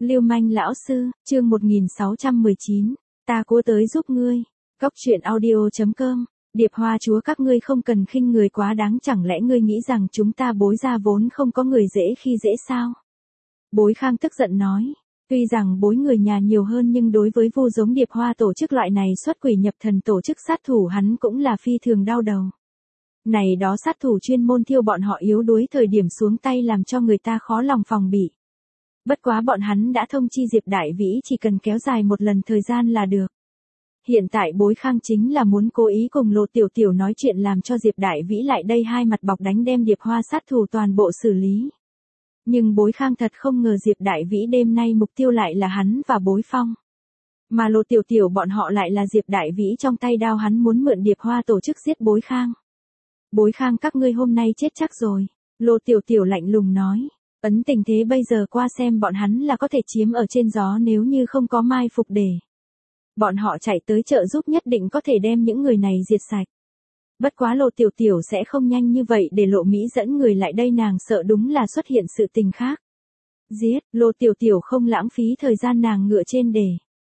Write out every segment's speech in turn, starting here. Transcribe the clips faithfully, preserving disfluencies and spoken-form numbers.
Lưu manh lão sư, chương một nghìn sáu trăm mười chín, ta cố tới giúp ngươi. Cốc truyện audio chấm com, Điệp Hoa chúa các ngươi không cần khinh người quá đáng, chẳng lẽ ngươi nghĩ rằng chúng ta Bối gia vốn không có người dễ khi dễ sao? Bối Khang tức giận nói, tuy rằng Bối người nhà nhiều hơn nhưng đối với vu giống Điệp Hoa tổ chức loại này xuất quỷ nhập thần tổ chức sát thủ hắn cũng là phi thường đau đầu. Này đó sát thủ chuyên môn thiêu bọn họ yếu đuối thời điểm xuống tay làm cho người ta khó lòng phòng bị. Bất quá bọn hắn đã thông chi Diệp Đại Vĩ chỉ cần kéo dài một lần thời gian là được. Hiện tại Bối Khang chính là muốn cố ý cùng Lộ Tiểu Tiểu nói chuyện làm cho Diệp Đại Vĩ lại đây hai mặt bọc đánh đem Điệp Hoa sát thủ toàn bộ xử lý. Nhưng Bối Khang thật không ngờ Diệp Đại Vĩ đêm nay mục tiêu lại là hắn và Bối Phong. Mà Lộ Tiểu Tiểu bọn họ lại là Diệp Đại Vĩ trong tay đao hắn muốn mượn Điệp Hoa tổ chức giết Bối Khang. Bối Khang các ngươi hôm nay chết chắc rồi, Lộ Tiểu Tiểu lạnh lùng nói. Ấn tình thế bây giờ qua xem bọn hắn là có thể chiếm ở trên gió nếu như không có mai phục để. Bọn họ chạy tới trợ giúp nhất định có thể đem những người này diệt sạch. Bất quá Lộ Tiểu Tiểu sẽ không nhanh như vậy để Lộ Mỹ dẫn người lại đây, nàng sợ đúng là xuất hiện sự tình khác. Giết, Lộ Tiểu Tiểu không lãng phí thời gian, nàng ngựa trên để.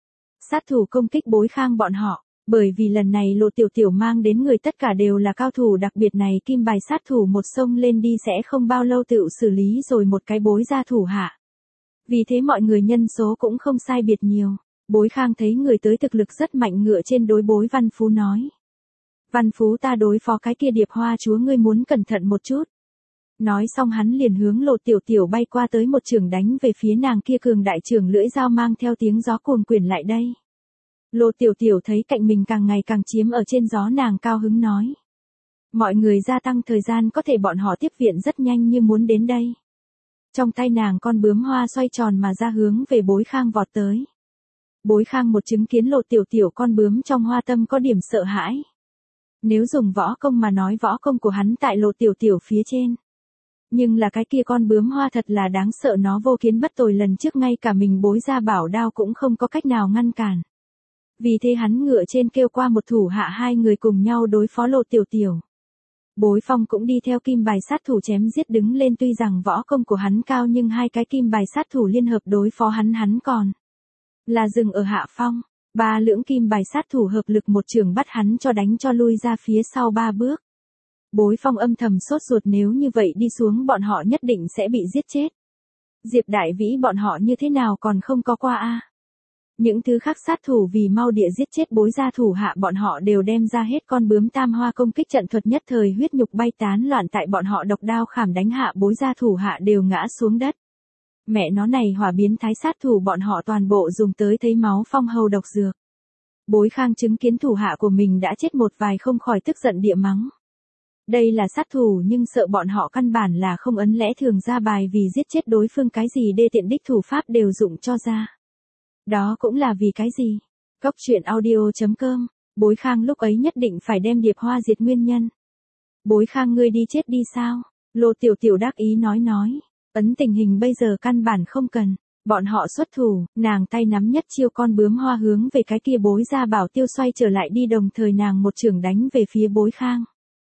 Sát thủ công kích Bối Khang bọn họ. Bởi vì lần này Lộ Tiểu Tiểu mang đến người tất cả đều là cao thủ, đặc biệt này kim bài sát thủ một sông lên đi sẽ không bao lâu tự xử lý rồi một cái Bối gia thủ hạ. Vì thế mọi người nhân số cũng không sai biệt nhiều. Bối Khang thấy người tới thực lực rất mạnh, ngựa trên đối Bối Văn Phú nói. Văn Phú, ta đối phó cái kia Điệp Hoa chúa ngươi muốn cẩn thận một chút. Nói xong hắn liền hướng Lộ Tiểu Tiểu bay qua tới một chưởng đánh về phía nàng kia, cường đại chưởng lưỡi dao mang theo tiếng gió cuồng quyển lại đây. Lộ Tiểu Tiểu thấy cạnh mình càng ngày càng chiếm ở trên gió, nàng cao hứng nói. Mọi người gia tăng thời gian, có thể bọn họ tiếp viện rất nhanh như muốn đến đây. Trong tay nàng con bướm hoa xoay tròn mà ra hướng về Bối Khang vọt tới. Bối Khang một chứng kiến Lộ Tiểu Tiểu con bướm trong hoa tâm có điểm sợ hãi. Nếu dùng võ công mà nói võ công của hắn tại Lộ Tiểu Tiểu phía trên. Nhưng là cái kia con bướm hoa thật là đáng sợ, nó vô kiến bất tồi, lần trước ngay cả mình Bối gia bảo đao cũng không có cách nào ngăn cản. Vì thế hắn ngựa trên kêu qua một thủ hạ, hai người cùng nhau đối phó Lộ Tiểu Tiểu. Bối Phong cũng đi theo kim bài sát thủ chém giết đứng lên, tuy rằng võ công của hắn cao nhưng hai cái kim bài sát thủ liên hợp đối phó hắn hắn còn là dừng ở hạ phong. Ba lưỡng kim bài sát thủ hợp lực một trường bắt hắn cho đánh cho lui ra phía sau ba bước. Bối Phong âm thầm sốt ruột, nếu như vậy đi xuống bọn họ nhất định sẽ bị giết chết. Diệp Đại Vĩ bọn họ như thế nào còn không có qua a? Những thứ khác sát thủ vì mau địa giết chết Bối gia thủ hạ, bọn họ đều đem ra hết con bướm tam hoa công kích trận thuật, nhất thời huyết nhục bay tán loạn, tại bọn họ độc đao khảm đánh hạ Bối gia thủ hạ đều ngã xuống đất. Mẹ nó này hỏa biến thái sát thủ bọn họ toàn bộ dùng tới thấy máu phong hầu độc dược. Bối Khang chứng kiến thủ hạ của mình đã chết một vài không khỏi tức giận địa mắng. Đây là sát thủ nhưng sợ bọn họ căn bản là không ấn lẽ thường ra bài, vì giết chết đối phương cái gì đê tiện đích thủ pháp đều dụng cho ra. Đó cũng là vì cái gì? Cốc truyện audio chấm com, Bối Khang lúc ấy nhất định phải đem Điệp Hoa diệt nguyên nhân. Bối Khang ngươi đi chết đi sao? Lộ Tiểu Tiểu đắc ý nói nói. Ấn tình hình bây giờ căn bản không cần. Bọn họ xuất thủ, nàng tay nắm nhất chiêu con bướm hoa hướng về cái kia Bối gia bảo tiêu xoay trở lại đi, đồng thời nàng một chưởng đánh về phía Bối Khang.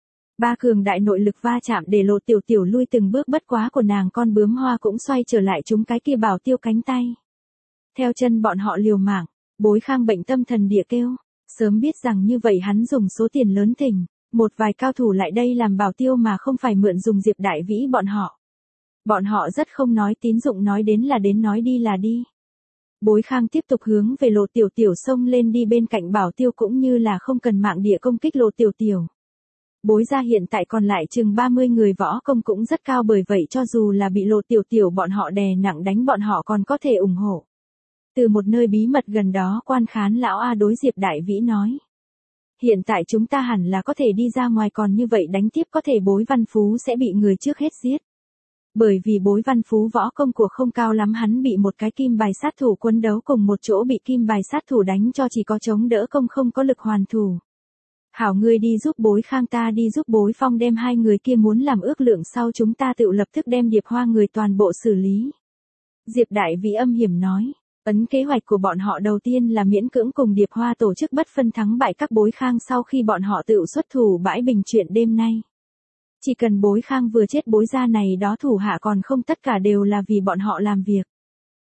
Ba cường đại nội lực va chạm để Lộ Tiểu Tiểu lui từng bước, bất quá của nàng con bướm hoa cũng xoay trở lại trúng cái kia bảo tiêu cánh tay. Theo chân bọn họ liều mạng, Bối Khang bệnh tâm thần địa kêu. Sớm biết rằng như vậy hắn dùng số tiền lớn thỉnh một vài cao thủ lại đây làm bảo tiêu mà không phải mượn dùng Diệp Đại Vĩ bọn họ. Bọn họ rất không nói tín dụng, nói đến là đến, nói đi là đi. Bối Khang tiếp tục hướng về Lộ Tiểu Tiểu xông lên đi, bên cạnh bảo tiêu cũng như là không cần mạng địa công kích Lộ Tiểu Tiểu. Bối gia hiện tại còn lại chừng ba mươi người, võ công cũng rất cao, bởi vậy cho dù là bị Lộ Tiểu Tiểu bọn họ đè nặng đánh, bọn họ còn có thể ủng hộ. Từ một nơi bí mật gần đó quan khán lão A đối Diệp Đại Vĩ nói. Hiện tại chúng ta hẳn là có thể đi ra ngoài, còn như vậy đánh tiếp có thể Bối Văn Phú sẽ bị người trước hết giết. Bởi vì Bối Văn Phú võ công của không cao lắm, hắn bị một cái kim bài sát thủ quấn đấu cùng một chỗ, bị kim bài sát thủ đánh cho chỉ có chống đỡ công không có lực hoàn thủ. Hảo, ngươi đi giúp Bối Khang, ta đi giúp Bối Phong, đem hai người kia muốn làm ước lượng sau chúng ta tự lập tức đem Điệp Hoa người toàn bộ xử lý. Diệp Đại Vĩ âm hiểm nói. Ấn kế hoạch của bọn họ đầu tiên là miễn cưỡng cùng Điệp Hoa tổ chức bất phân thắng bại các Bối Khang, sau khi bọn họ tự xuất thủ bãi bình chuyện đêm nay. Chỉ cần Bối Khang vừa chết, Bối gia này đó thủ hạ còn không tất cả đều là vì bọn họ làm việc.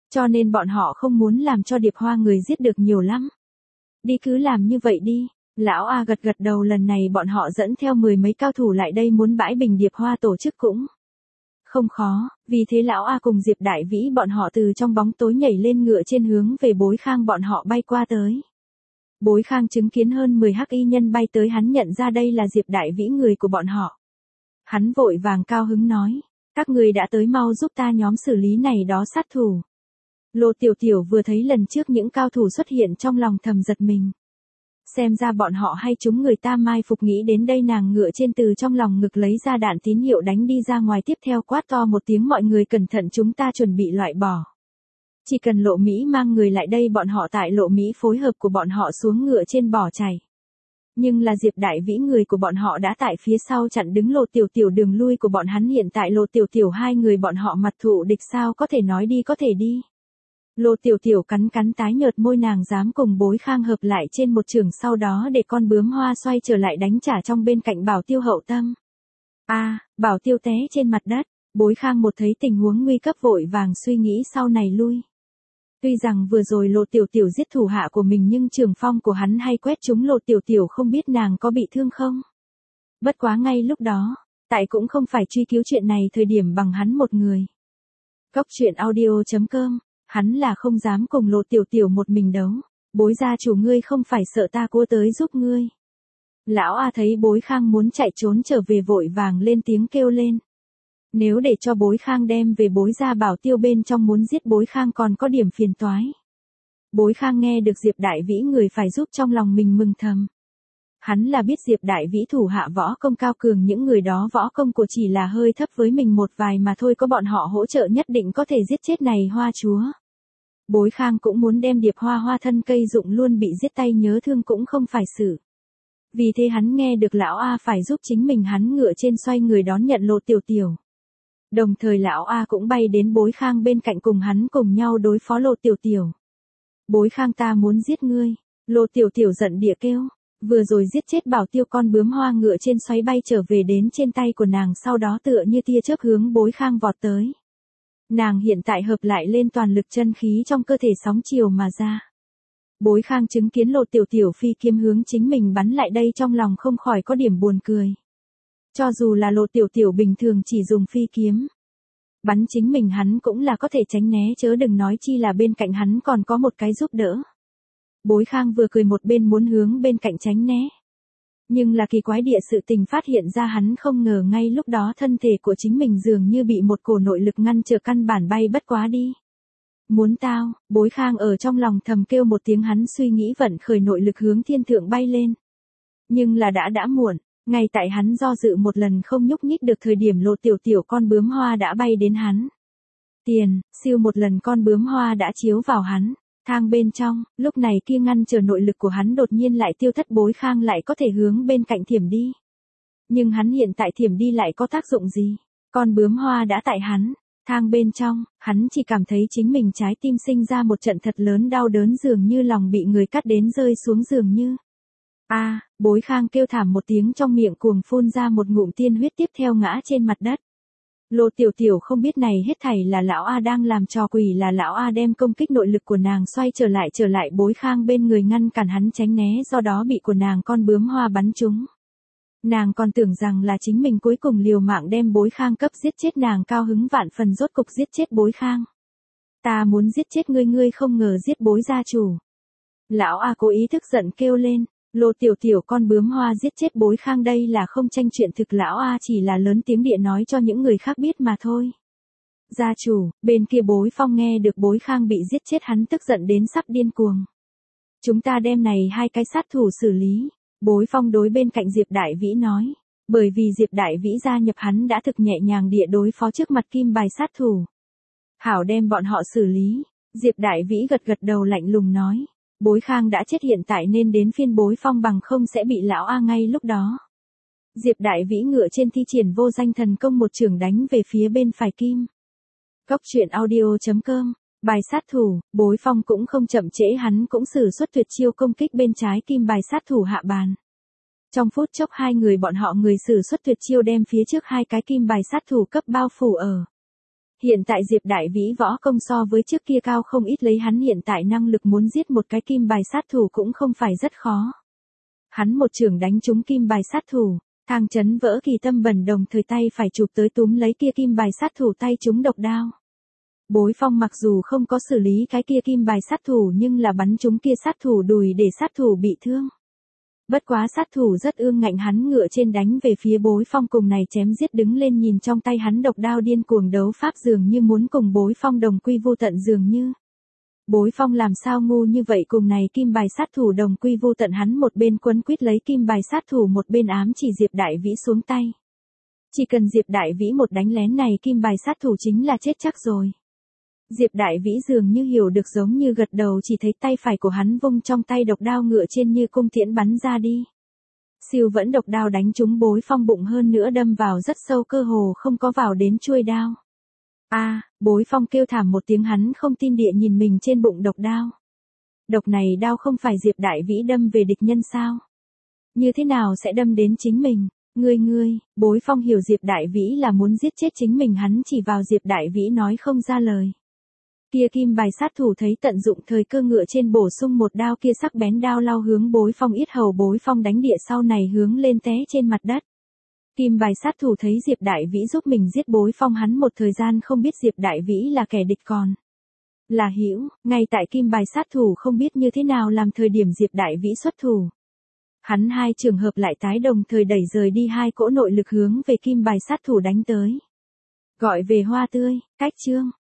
Cho nên bọn họ không muốn làm cho Điệp Hoa người giết được nhiều lắm. Đi cứ làm như vậy đi. Lão A gật gật đầu, lần này bọn họ dẫn theo mười mấy cao thủ lại đây muốn bãi bình Điệp Hoa tổ chức cũng không khó, vì thế lão A cùng Diệp Đại Vĩ bọn họ từ trong bóng tối nhảy lên ngựa trên hướng về Bối Khang bọn họ bay qua tới. Bối Khang chứng kiến hơn mười hắc y nhân bay tới, hắn nhận ra đây là Diệp Đại Vĩ người của bọn họ. Hắn vội vàng cao hứng nói, các người đã tới, mau giúp ta nhóm xử lý này đó sát thủ. Lô Tiểu Tiểu vừa thấy lần trước những cao thủ xuất hiện trong lòng thầm giật mình. Xem ra bọn họ hay chúng người ta mai phục, nghĩ đến đây nàng ngựa trên từ trong lòng ngực lấy ra đạn tín hiệu đánh đi ra ngoài, tiếp theo quát to một tiếng, mọi người cẩn thận, chúng ta chuẩn bị loại bỏ. Chỉ cần Lộ Mỹ mang người lại đây, bọn họ tại Lộ Mỹ phối hợp của bọn họ xuống ngựa trên bỏ chạy. Nhưng là Diệp Đại Vĩ người của bọn họ đã tại phía sau chặn đứng Lô Tiểu Tiểu đường lui của bọn hắn, hiện tại Lô Tiểu Tiểu hai người bọn họ mặt thụ địch, sao có thể nói đi có thể đi. Lô Tiểu Tiểu cắn cắn tái nhợt môi, nàng dám cùng Bối Khang hợp lại trên một trường, sau đó để con bướm hoa xoay trở lại đánh trả trong bên cạnh Bảo Tiêu hậu tâm. A, à, Bảo Tiêu té trên mặt đất, Bối Khang một thấy tình huống nguy cấp vội vàng suy nghĩ sau này lui. Tuy rằng vừa rồi Lô Tiểu Tiểu giết thủ hạ của mình, nhưng trường phong của hắn hay quét trúng Lô Tiểu Tiểu, không biết nàng có bị thương không. Bất quá ngay lúc đó, tại cũng không phải truy cứu chuyện này thời điểm bằng hắn một người. Cốc truyện audio chấm com. Hắn là không dám cùng Lô Tiểu Tiểu một mình đấu. Bối gia chủ, ngươi không phải sợ ta cua tới giúp ngươi. Lão A thấy Bối Khang muốn chạy trốn trở về vội vàng lên tiếng kêu lên. Nếu để cho Bối Khang đem về Bối gia Bảo Tiêu bên trong muốn giết Bối Khang còn có điểm phiền toái. Bối Khang nghe được Diệp Đại Vĩ người phải giúp, trong lòng mình mừng thầm. Hắn là biết Diệp Đại Vĩ thủ hạ võ công cao cường, những người đó võ công của chỉ là hơi thấp với mình một vài mà thôi, có bọn họ hỗ trợ nhất định có thể giết chết này hoa chúa. Bối Khang cũng muốn đem Điệp Hoa hoa thân cây dụng luôn, bị giết tay nhớ thương cũng không phải sự. Vì thế hắn nghe được lão A phải giúp chính mình, hắn ngựa trên xoay người đón nhận Lô Tiểu Tiểu. Đồng thời lão A cũng bay đến Bối Khang bên cạnh cùng hắn cùng nhau đối phó Lô Tiểu Tiểu. Bối Khang, ta muốn giết ngươi. Lô Tiểu Tiểu giận địa kêu. Vừa rồi giết chết Bảo Tiêu, con bướm hoa ngựa trên xoáy bay trở về đến trên tay của nàng, sau đó tựa như tia chớp hướng Bối Khang vọt tới. Nàng hiện tại hợp lại lên toàn lực, chân khí trong cơ thể sóng chiều mà ra. Bối Khang chứng kiến Lô Tiểu Tiểu phi kiếm hướng chính mình bắn lại đây, trong lòng không khỏi có điểm buồn cười. Cho dù là Lô Tiểu Tiểu bình thường chỉ dùng phi kiếm bắn chính mình, hắn cũng là có thể tránh né, chớ đừng nói chi là bên cạnh hắn còn có một cái giúp đỡ. Bối Khang vừa cười một bên muốn hướng bên cạnh tránh né. Nhưng là kỳ quái địa sự tình phát hiện ra, hắn không ngờ ngay lúc đó thân thể của chính mình dường như bị một cổ nội lực ngăn trở, căn bản bay bất quá đi. Muốn tao, Bối Khang ở trong lòng thầm kêu một tiếng, hắn suy nghĩ vận khởi nội lực hướng thiên thượng bay lên. Nhưng là đã đã muộn, ngay tại hắn do dự một lần không nhúc nhích được thời điểm, Lô Tiểu Tiểu con bướm hoa đã bay đến hắn. Tiền, siêu một lần con bướm hoa đã chiếu vào hắn. Thang bên trong, lúc này kia ngăn trở nội lực của hắn đột nhiên lại tiêu thất, Bối Khang lại có thể hướng bên cạnh thiểm đi. Nhưng hắn hiện tại thiểm đi lại có tác dụng gì? Con bướm hoa đã tại hắn. Thang bên trong, hắn chỉ cảm thấy chính mình trái tim sinh ra một trận thật lớn đau đớn, dường như lòng bị người cắt đến rơi xuống dường như. A, à, Bối Khang kêu thảm một tiếng, trong miệng cuồng phun ra một ngụm tiên huyết, tiếp theo ngã trên mặt đất. Lô Tiểu Tiểu không biết này hết thảy là lão A đang làm trò quỷ, là lão A đem công kích nội lực của nàng xoay trở lại trở lại Bối Khang bên người, ngăn cản hắn tránh né, do đó bị của nàng con bướm hoa bắn trúng. Nàng còn tưởng rằng là chính mình cuối cùng liều mạng đem Bối Khang cấp giết chết, nàng cao hứng vạn phần, rốt cục giết chết Bối Khang. Ta muốn giết chết ngươi, ngươi không ngờ giết Bối gia chủ. Lão A cố ý thức giận kêu lên. Lô Tiểu Tiểu con bướm hoa giết chết Bối Khang, đây là không tranh chuyện thực, lão A chỉ là lớn tiếng địa nói cho những người khác biết mà thôi. Gia chủ, bên kia Bối Phong nghe được Bối Khang bị giết chết, hắn tức giận đến sắp điên cuồng. Chúng ta đem này hai cái sát thủ xử lý. Bối Phong đối bên cạnh Diệp Đại Vĩ nói. Bởi vì Diệp Đại Vĩ gia nhập, hắn đã thực nhẹ nhàng địa đối phó trước mặt kim bài sát thủ. Hảo, đem bọn họ xử lý. Diệp Đại Vĩ gật gật đầu lạnh lùng nói. Bối Khang đã chết, hiện tại nên đến phiên Bối Phong, bằng không sẽ bị lão A ngay lúc đó. Diệp Đại Vĩ ngựa trên thi triển vô danh thần công, một chưởng đánh về phía bên phải kim. Cốc truyện audio chấm com. Bài sát thủ, Bối Phong cũng không chậm trễ, hắn cũng sử xuất tuyệt chiêu công kích bên trái kim bài sát thủ hạ bàn. Trong phút chốc hai người bọn họ người sử xuất tuyệt chiêu đem phía trước hai cái kim bài sát thủ cấp bao phủ ở. Hiện tại Diệp Đại Vĩ võ công so với trước kia cao không ít, lấy hắn hiện tại năng lực muốn giết một cái kim bài sát thủ cũng không phải rất khó. Hắn một chưởng đánh trúng kim bài sát thủ, Thang Chấn vỡ kỳ tâm bẩn đồng thời tay phải chụp tới túm lấy kia kim bài sát thủ tay trúng độc đao. Bối Phong mặc dù không có xử lý cái kia kim bài sát thủ nhưng là bắn trúng kia sát thủ đùi để sát thủ bị thương. Bất quá sát thủ rất ương ngạnh, hắn ngựa trên đánh về phía Bối Phong, cùng này chém giết đứng lên, nhìn trong tay hắn độc đao điên cuồng đấu pháp dường như muốn cùng Bối Phong đồng quy vu tận dường như. Bối Phong làm sao ngu như vậy, cùng này kim bài sát thủ đồng quy vu tận, hắn một bên quấn quýt lấy kim bài sát thủ một bên ám chỉ Diệp Đại Vĩ xuống tay. Chỉ cần Diệp Đại Vĩ một đánh lén này kim bài sát thủ chính là chết chắc rồi. Diệp Đại Vĩ dường như hiểu được giống như gật đầu, chỉ thấy tay phải của hắn vung trong tay độc đao ngựa trên như cung tiễn bắn ra đi. Siêu vẫn độc đao đánh trúng Bối Phong bụng, hơn nữa đâm vào rất sâu, cơ hồ không có vào đến chuôi đao. A, à, Bối Phong kêu thảm một tiếng, hắn không tin địa nhìn mình trên bụng độc đao. Độc này đao không phải Diệp Đại Vĩ đâm về địch nhân sao? Như thế nào sẽ đâm đến chính mình? Ngươi ngươi, Bối Phong hiểu Diệp Đại Vĩ là muốn giết chết chính mình, hắn chỉ vào Diệp Đại Vĩ nói không ra lời. Kia kim bài sát thủ thấy tận dụng thời cơ, ngựa trên bổ sung một đao, kia sắc bén đao lao hướng Bối Phong yết hầu, Bối Phong đánh địa sau này hướng lên té trên mặt đất. Kim bài sát thủ thấy Diệp Đại Vĩ giúp mình giết Bối Phong, hắn một thời gian không biết Diệp Đại Vĩ là kẻ địch còn là hữu, ngay tại kim bài sát thủ không biết như thế nào làm thời điểm Diệp Đại Vĩ xuất thủ. Hắn hai trường hợp lại tái đồng thời đẩy rời đi hai cỗ nội lực hướng về kim bài sát thủ đánh tới. Gọi về hoa tươi, cách chương.